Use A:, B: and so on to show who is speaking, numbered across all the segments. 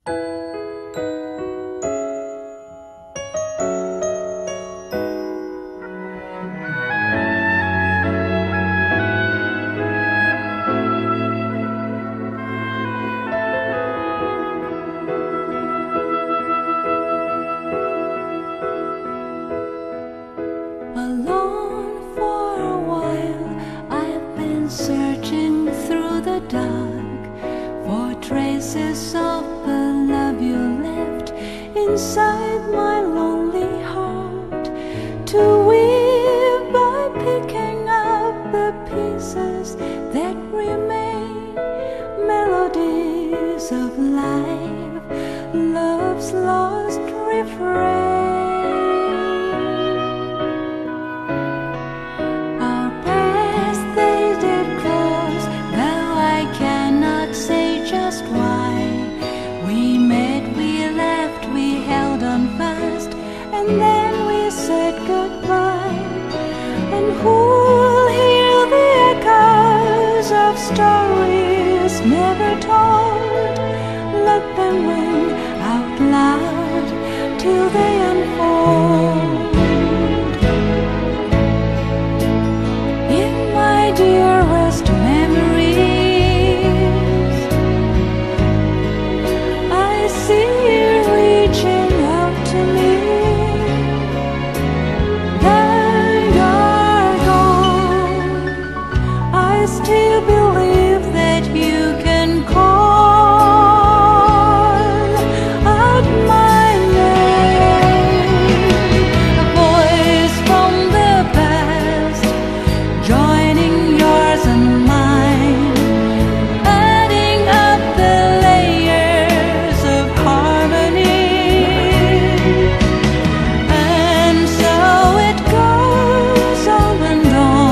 A: Alone for a while, I've been searching through the dark for traces of the love you left inside my lonely heart, to weave by picking up the pieces that remain, melodies of life, love's lost refrain. Just why we met, we left, we held on fast, and then we said goodbye. And who'll hear the echoes of stories never told? Let them ring out loud till they unfold. In my dearest memory, still believe that you can call out my name, a voice from the past, joining yours and mine, adding up the layers of harmony. And so it goes on and on.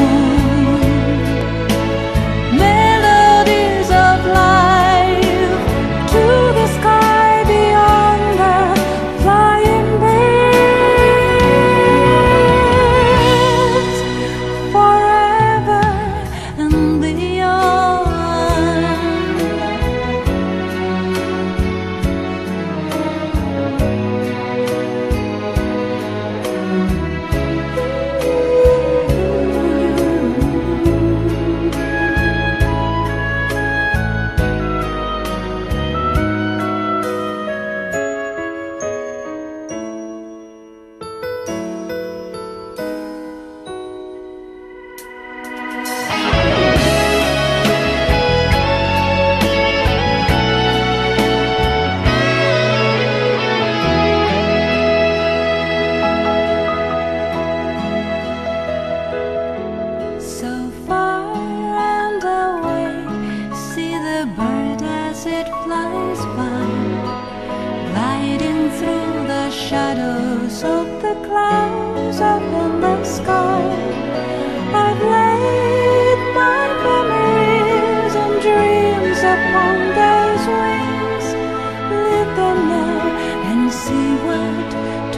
A: Flies by, gliding through the shadows of the clouds up in the sky. I've laid my memories and dreams upon those wings. Live them now and see what